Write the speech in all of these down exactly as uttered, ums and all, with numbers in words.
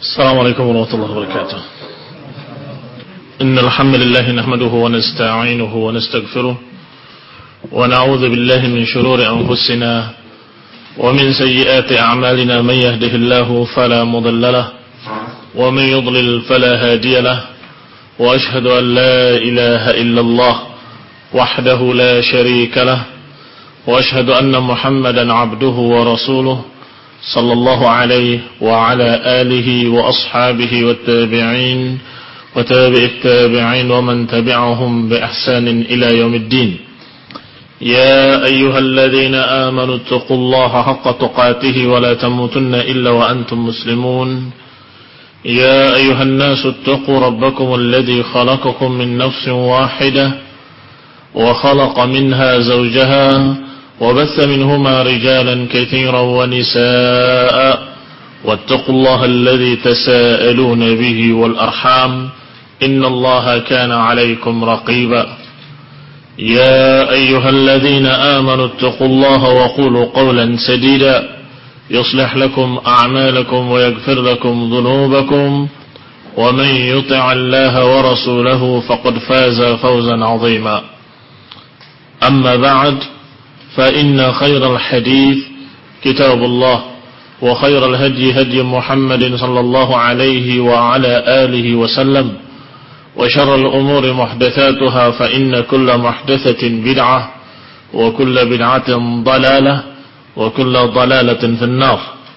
السلام عليكم ورحمة الله وبركاته. إن الحمد لله نحمده ونستعينه ونستغفره ونعوذ بالله من شرور أنفسنا ومن سيئات أعمالنا. من يهده الله فلا مضل له ومن يضلل فلا هادي له وأشهد أن لا إله إلا الله وحده لا شريك له وأشهد أن محمدا عبده ورسوله صلى الله عليه وعلى آله وأصحابه والتابعين وتابع التابعين ومن تبعهم بإحسان إلى يوم الدين. يا أيها الذين آمنوا اتقوا الله حق تقاته ولا تموتن إلا وأنتم مسلمون. يا أيها الناس اتقوا ربكم الذي خلقكم من نفس واحدة وخلق منها زوجها وبث منهما رجالا كثيرا ونساء واتقوا الله الذي تساءلون به والأرحام إن الله كان عليكم رقيبا. يا أيها الذين آمنوا اتقوا الله وقولوا قولا سديدا يصلح لكم أعمالكم ويغفر لكم ذنوبكم ومن يطع الله ورسوله فقد فاز فوزا عظيما. أما بعد فإن خير الحديث كتاب الله وخير الهدي هدي محمد صلى الله عليه وعلى آله وسلم وشر الأمور محدثاتها فإن كل محدثة بدعة وكل بدعة ضلالة وكل ضلالة في النار.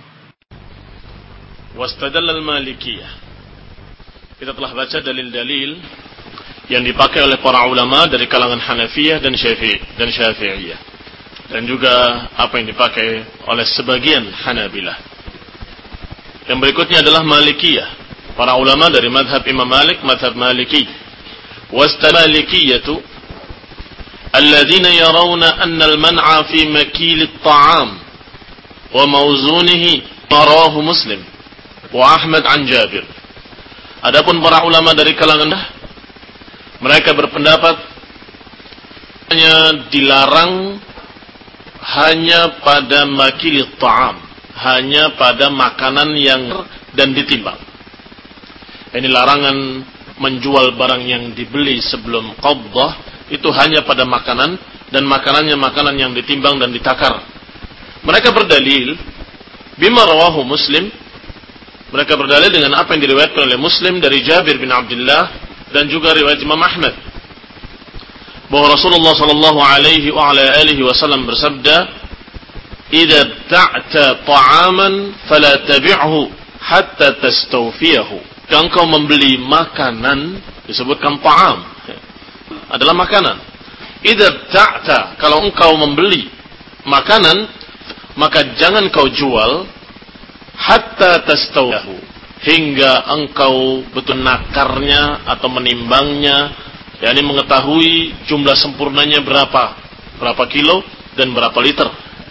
واستدل المالكية. Kita telah baca dalil-dalil yang dipakai oleh para ulama dari kalangan Hanafiyah dan Syafi'i dan Syafi'iyah, dan juga apa yang dipakai oleh sebagian Hanabilah. Yang berikutnya adalah Malikiyah. Para ulama dari madhab Imam Malik, madhab Maliki. Wastamalikiyatu alladhina yarawna anna al-man'a fi makil at-ta'am wa mawzunihi rawahu Muslim wa Ahmad an Jabir. Adapun para ulama dari kalangan mereka berpendapat hanya dilarang hanya pada makilit ta'am, hanya pada makanan yang dan ditimbang. Ini larangan menjual barang yang dibeli sebelum qabdah, itu hanya pada makanan, dan makanannya makanan yang ditimbang dan ditakar. Mereka berdalil bima rawahu Muslim. Mereka berdalil dengan apa yang diriwayatkan oleh Muslim dari Jabir bin Abdullah dan juga riwayat Imam Ahmad, bahwa Rasulullah sallallahu alaihi wa ala alihi wasallam bersabda, "Idza ta'ta ta'aman fala tabi'hu hatta tastawfiyahu." Kalau engkau membeli makanan, disebutkan ta'am adalah makanan. Idza ta'ta, kalau engkau membeli makanan, maka jangan kau jual hatta tastawfiyahu, hingga engkau betul nakarnya atau menimbangnya, yakni mengetahui jumlah sempurnanya berapa, berapa kilo dan berapa liter.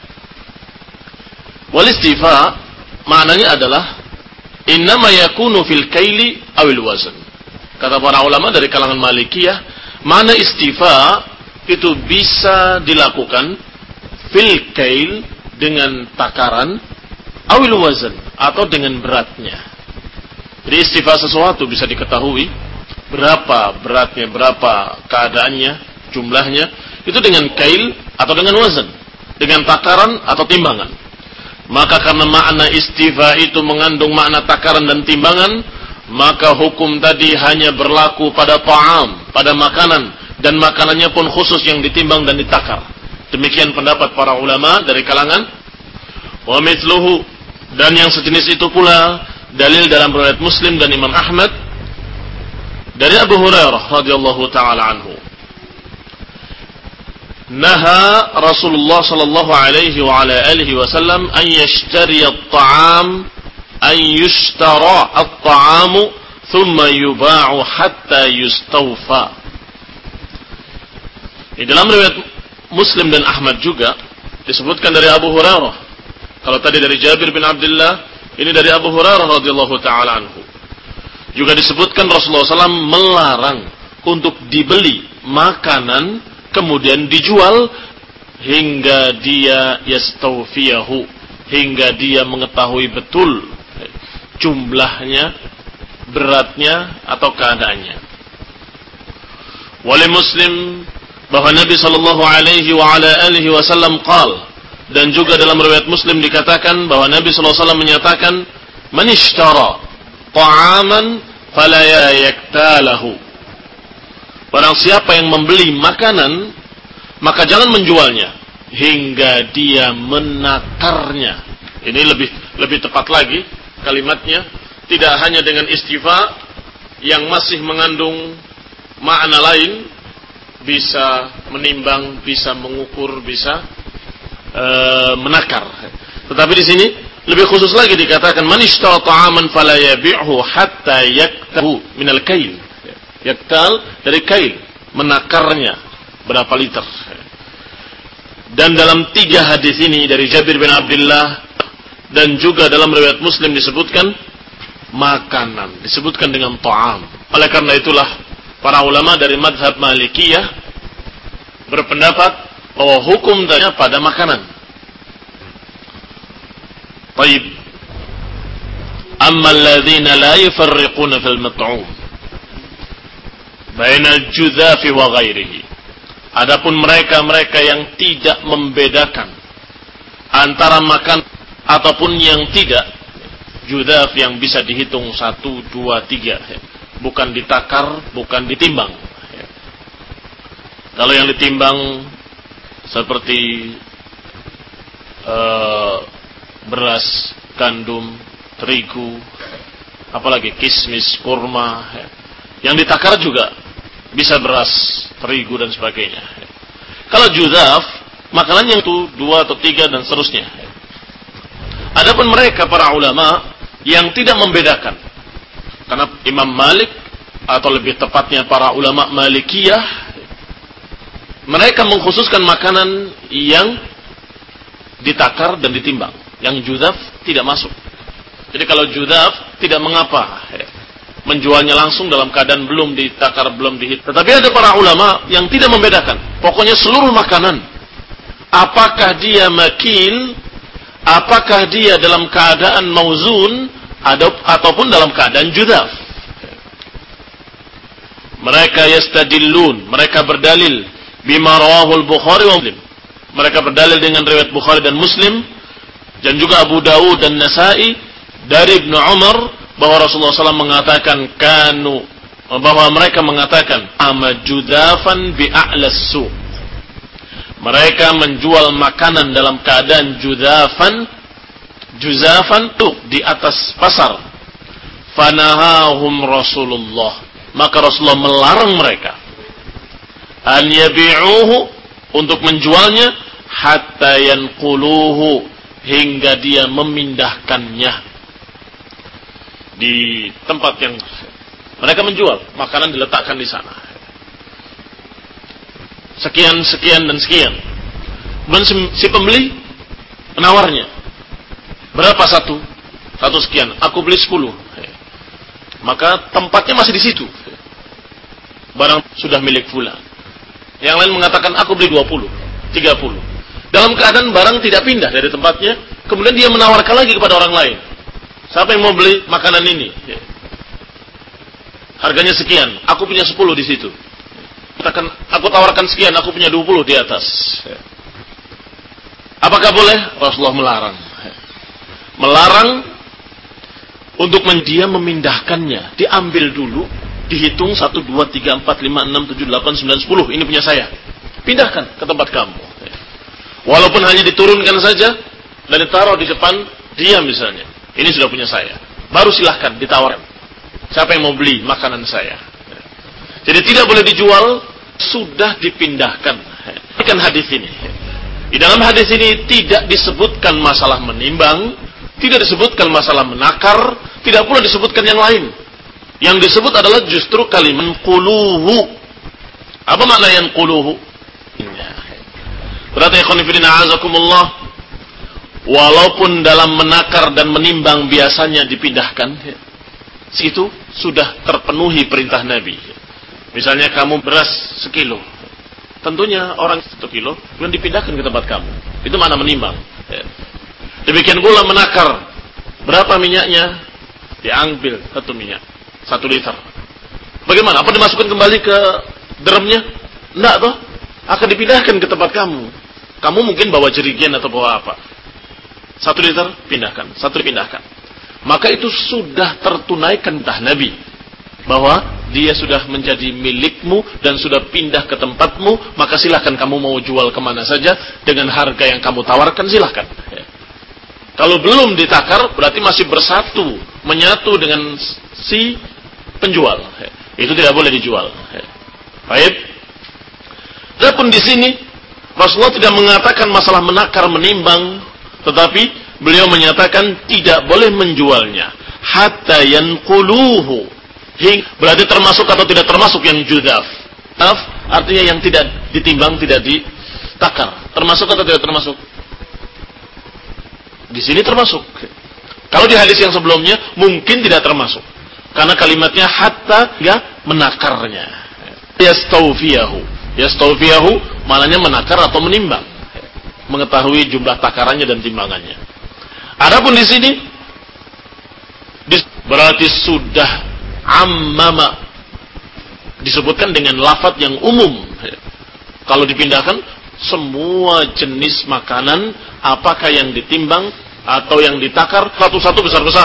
Wal istifa maknanya adalah innama yakunu fil kaili awil wazn. Kata para ulama dari kalangan Malikiyah, makna istifa itu bisa dilakukan fil kail dengan takaran, awil wazn atau dengan beratnya. Jadi istifa sesuatu bisa diketahui berapa beratnya, berapa keadaannya, jumlahnya, itu dengan kail atau dengan wazan, dengan takaran atau timbangan. Maka karena makna istifa itu mengandung makna takaran dan timbangan, maka hukum tadi hanya berlaku pada ta'am, pada makanan, dan makanannya pun khusus yang ditimbang dan ditakar. Demikian pendapat para ulama dari kalangan wa mithluhu, dan yang sejenis itu pula dalil dalam riwayat Muslim dan Imam Ahmad dari Abu Hurairah radhiyallahu taala anhu, naha Rasulullah sallallahu alaihi wa ala alihi wasallam an yashtari at-ta'am, an yushtara at-ta'amu thumma yuba'u hatta yustawfa. Di dalam riwayat Muslim dan Ahmad juga disebutkan dari Abu Hurairah. Kalau tadi dari Jabir bin Abdullah, ini dari Abu Hurairah radhiyallahu taala anhu. Juga disebutkan Rasulullah sallallahu alaihi wasallam melarang untuk dibeli makanan kemudian dijual hingga dia yastawfiyahu, hingga dia mengetahui betul jumlahnya, beratnya, atau keadaannya. Wali Muslim bahwa Nabi sallallahu alaihi wa ala alihi wasallam qala, dan juga dalam riwayat Muslim dikatakan bahwa Nabi sallallahu alaihi wasallam menyatakan, "Man ishtara ta'aman fala yaktalahu." Barang siapa yang membeli makanan, maka jangan menjualnya hingga dia menakarnya. Ini lebih lebih tepat lagi kalimatnya, tidak hanya dengan istifa yang masih mengandung makna lain, bisa menimbang, bisa mengukur, bisa e, menakar. Tetapi di sini lebih khusus lagi dikatakan, man ishtara ta'aman fala yabi'hu hatta yaktahu minal kail. Yaktal dari kail, menakarnya berapa liter. Dan dalam tiga hadis ini dari Jabir bin Abdullah dan juga dalam riwayat Muslim disebutkan makanan, disebutkan dengan ta'am. Oleh karena itulah para ulama dari mazhab Malikiyah berpendapat bahwa hukum tanya pada makanan. Baik. Amma alladhina la yufarriquna fil mat'um bainal judhafi wa ghairihi. Adapun mereka-mereka yang tidak membedakan antara makan ataupun yang tidak, judhaf yang bisa dihitung satu, dua, tiga, bukan ditakar, bukan ditimbang. Kalau yang ditimbang seperti uh, beras, gandum, terigu, apalagi kismis, kurma. Yang ditakar juga bisa beras, terigu dan sebagainya. Kalau judhaf, makanan yang itu dua atau tiga dan seterusnya. Adapun mereka para ulama yang tidak membedakan, karena Imam Malik atau lebih tepatnya para ulama Malikiyah, mereka mengkhususkan makanan yang ditakar dan ditimbang. Yang judhaf tidak masuk. Jadi kalau judhaf tidak mengapa menjualnya langsung dalam keadaan belum ditakar, belum dihitung. Tetapi ada para ulama yang tidak membedakan. Pokoknya seluruh makanan, apakah dia makil, apakah dia dalam keadaan mauzun, ataupun dalam keadaan judhaf. Mereka yastadillun, mereka berdalil bima rawahul Bukhari wa Muslim. Mereka berdalil dengan riwayat Bukhari dan Muslim dan juga Abu Dawud dan Nasa'i dari Ibnu Umar bahwa Rasulullah shallallahu alaihi wasallam mengatakan kanu, bahwa mereka mengatakan amajudafan bi'a'las suq. Mereka menjual makanan dalam keadaan judafan, juzafan tuh di atas pasar. Fanahahum Rasulullah, maka Rasulullah melarang mereka an yabi'uhu, untuk menjualnya, hatta yanquluhu, hingga dia memindahkannya di tempat yang mereka menjual makanan, diletakkan di sana. Sekian, sekian dan sekian. Dan si pembeli menawarnya, berapa satu? Satu sekian. Aku beli sepuluh. Maka tempatnya masih di situ. Barang sudah milik fulan. Yang lain mengatakan aku beli dua puluh, tiga puluh. Dalam keadaan barang tidak pindah dari tempatnya, kemudian dia menawarkan lagi kepada orang lain. Siapa yang mau beli makanan ini? Harganya sekian, aku punya sepuluh di situ. Katakan, aku tawarkan sekian, aku punya dua puluh di atas. Apakah boleh? Rasulullah melarang. Melarang untuk dia memindahkannya. Diambil dulu, dihitung satu, dua, tiga, empat, lima, enam, tujuh, delapan, sembilan, sepuluh. Ini punya saya. Pindahkan ke tempat kamu. Walaupun hanya diturunkan saja dan ditaruh di depan dia misalnya. Ini sudah punya saya. Baru silahkan ditawarkan. Siapa yang mau beli makanan saya? Jadi tidak boleh dijual, sudah dipindahkan. Ini kan hadis ini. Di dalam hadis ini tidak disebutkan masalah menimbang, tidak disebutkan masalah menakar, tidak pula disebutkan yang lain. Yang disebut adalah justru kalimat quluhu. Apa makna yang quluhu? Berarti ikhwanifidina a'azakumullah, walaupun dalam menakar dan menimbang biasanya dipindahkan, situ sudah terpenuhi perintah Nabi. Misalnya kamu beras sekilo, tentunya orang satu kilo kemudian dipindahkan ke tempat kamu. Itu mana menimbang. Demikian pula menakar, berapa minyaknya? diambil satu minyak, satu liter. Bagaimana? Apa dimasukkan kembali ke drumnya? Enggak toh, akan dipindahkan ke tempat kamu. Kamu mungkin bawa jerigen atau bawa apa? Satu liter pindahkan, satu pindahkan. Maka itu sudah tertunaikan tah Nabi, bahwa dia sudah menjadi milikmu dan sudah pindah ke tempatmu. Maka silahkan kamu mau jual kemana saja dengan harga yang kamu tawarkan, silahkan. Ya. Kalau belum ditakar berarti masih bersatu, menyatu dengan si penjual. Ya. Itu tidak boleh dijual. Ya. Baik. Adapun di sini Rasulullah tidak mengatakan masalah menakar menimbang, tetapi beliau menyatakan tidak boleh menjualnya hatta yanquluhu. Berarti termasuk atau tidak termasuk yang judaf? Judaf artinya yang tidak ditimbang, tidak ditakar. Termasuk atau tidak termasuk? Di sini termasuk. Kalau di hadis yang sebelumnya mungkin tidak termasuk, karena kalimatnya hatta ya menakarnya. Yastawfiyahu, yastawfiyahu maknanya menakar atau menimbang, mengetahui jumlah takarannya dan timbangannya. Adapun di sini berarti sudah ammama, disebutkan dengan lafaz yang umum. Kalau dipindahkan semua jenis makanan, apakah yang ditimbang atau yang ditakar, satu-satu besar-besar,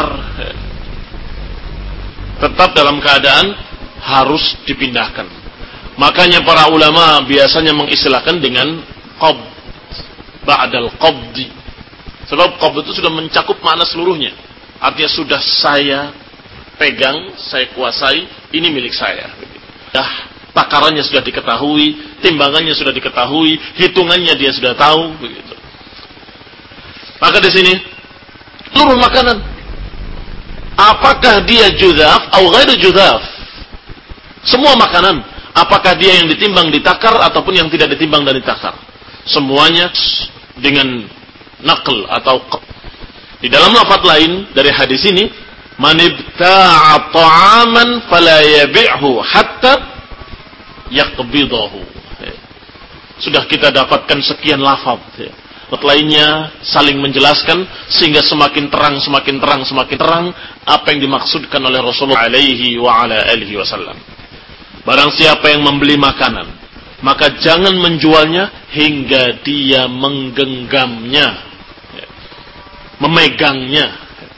tetap dalam keadaan harus dipindahkan. Makanya para ulama biasanya mengistilahkan dengan qabd, ba'dal qabdi. Sebab qabd itu sudah mencakup makna seluruhnya. Artinya sudah saya pegang, saya kuasai, ini milik saya. Dah, takarannya sudah diketahui, timbangannya sudah diketahui, hitungannya dia sudah tahu, begitu. Maka di sini seluruh makanan, apakah dia judaf atau ghairu judaf? Semua makanan, apakah dia yang ditimbang ditakar ataupun yang tidak ditimbang dan ditakar, semuanya dengan naql atau qab. Di dalam lafaz lain dari hadis ini, man ibta'a ta'aman fala yabi'hu hatta yaqbidahu. Sudah kita dapatkan sekian lafaz. Lainnya saling menjelaskan sehingga semakin terang, semakin terang, semakin terang apa yang dimaksudkan oleh Rasulullah alaihi wa ala alihi wasallam. Barang siapa yang membeli makanan, maka jangan menjualnya hingga dia menggenggamnya, memegangnya.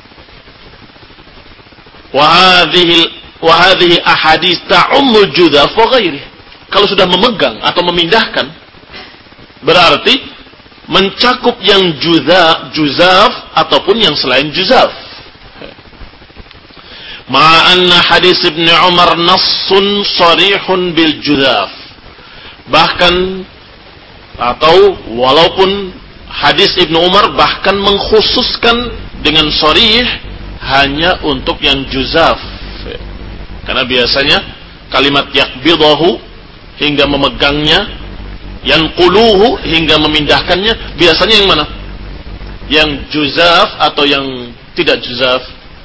Wahadhihi wahadhihi ahadits ta'ummul judaf wa ghairi. Kalau sudah memegang atau memindahkan, berarti mencakup yang juzaf, juzaf ataupun yang selain juzaf. Ma'anna hadis Ibn Umar nassun sarihun bil juzaf. Bahkan atau walaupun hadis Ibn Umar bahkan mengkhususkan dengan sarih hanya untuk yang juzaf. Karena biasanya kalimat yakbidahu hingga memegangnya, yanquluhu hingga memindahkannya, biasanya yang mana? Yang juzaf atau yang tidak juzaf?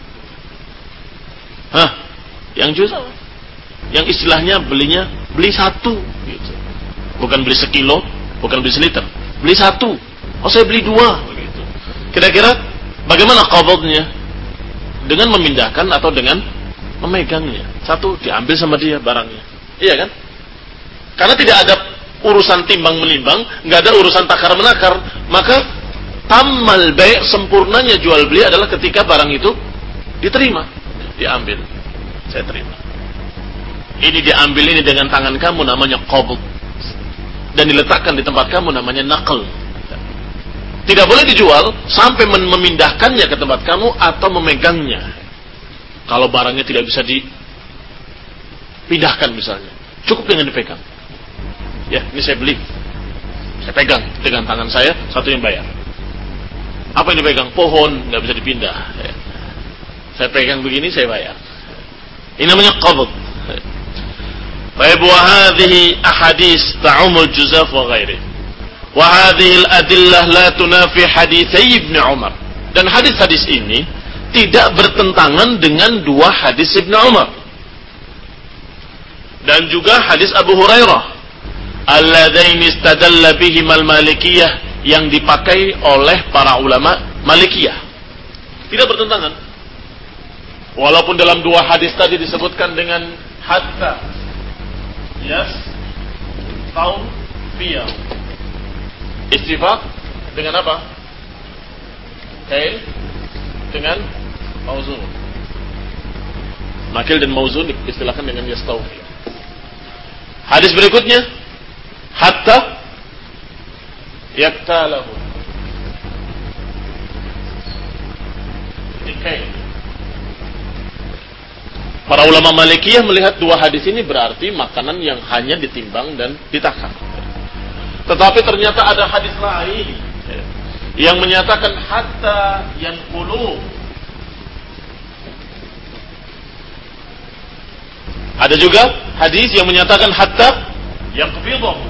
Hah? Yang juzaf. Yang istilahnya belinya beli satu gitu. Bukan beli sekilo, bukan beli seliter. Beli satu. Oh, saya beli dua gitu. Kira-kira bagaimana qabdnya? Dengan memindahkan atau dengan memegangnya? Satu diambil sama dia barangnya. Iya kan? Karena tidak ada urusan timbang menimbang, nggak ada urusan takar menakar, maka tamal bai', sempurnanya jual beli adalah ketika barang itu diterima, diambil, saya terima. Ini diambil ini dengan tangan kamu namanya qabd, dan diletakkan di tempat kamu namanya naql. Tidak boleh dijual sampai memindahkannya ke tempat kamu atau memegangnya. Kalau barangnya tidak bisa dipindahkan misalnya, cukup dengan dipegang. Ya, ini saya beli, saya pegang dengan tangan saya, satu yang bayar. Apa yang dipegang? Pohon, nggak bisa dipindah. Ya. Saya pegang begini, saya bayar. Ini namanya qabd. Baik, wa hadhihi ahadits ta'umul juzaf wa ghairi. Wa hadhihi al-adillah la tunafi haditsai Ibnu Umar. Dan hadis-hadis ini tidak bertentangan dengan dua hadis Ibnu Umar. Dan juga hadis Abu Hurairah, alladaini istadalla bihim al-malikiyah, yang dipakai oleh para ulama Malikiyah. Tidak bertentangan. Walaupun dalam dua hadis tadi disebutkan dengan hatta yas tahu biya. Istifaq dengan apa? Kail dengan mauzun. Makil dan mauzun diistilahkan dengan yastawfi. Hadis berikutnya hatta yaktalahu. Kail. Para ulama Malikiyah melihat dua hadis ini berarti makanan yang hanya ditimbang dan ditakar. Tetapi ternyata ada hadis lain yang menyatakan hatta yanqulu. Ada juga hadis yang menyatakan hatta yaqbidahu.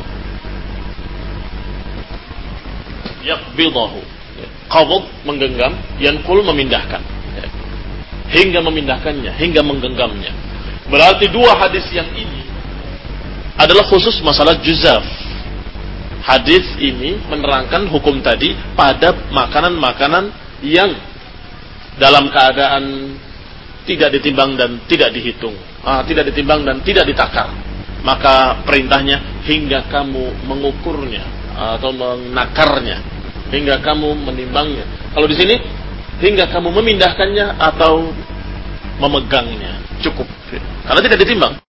Yaqbidahu. Qabd menggenggam, yanqul memindahkan. Hingga memindahkannya, hingga menggenggamnya. Berarti dua hadis yang ini adalah khusus masalah juzaf. Hadis ini menerangkan hukum tadi pada makanan-makanan yang dalam keadaan tidak ditimbang dan tidak dihitung, ah, tidak ditimbang dan tidak ditakar. Maka perintahnya hingga kamu mengukurnya atau menakarnya, hingga kamu menimbangnya. Kalau di sini hingga kamu memindahkannya atau memegangnya, cukup. Karena tidak ditimbang.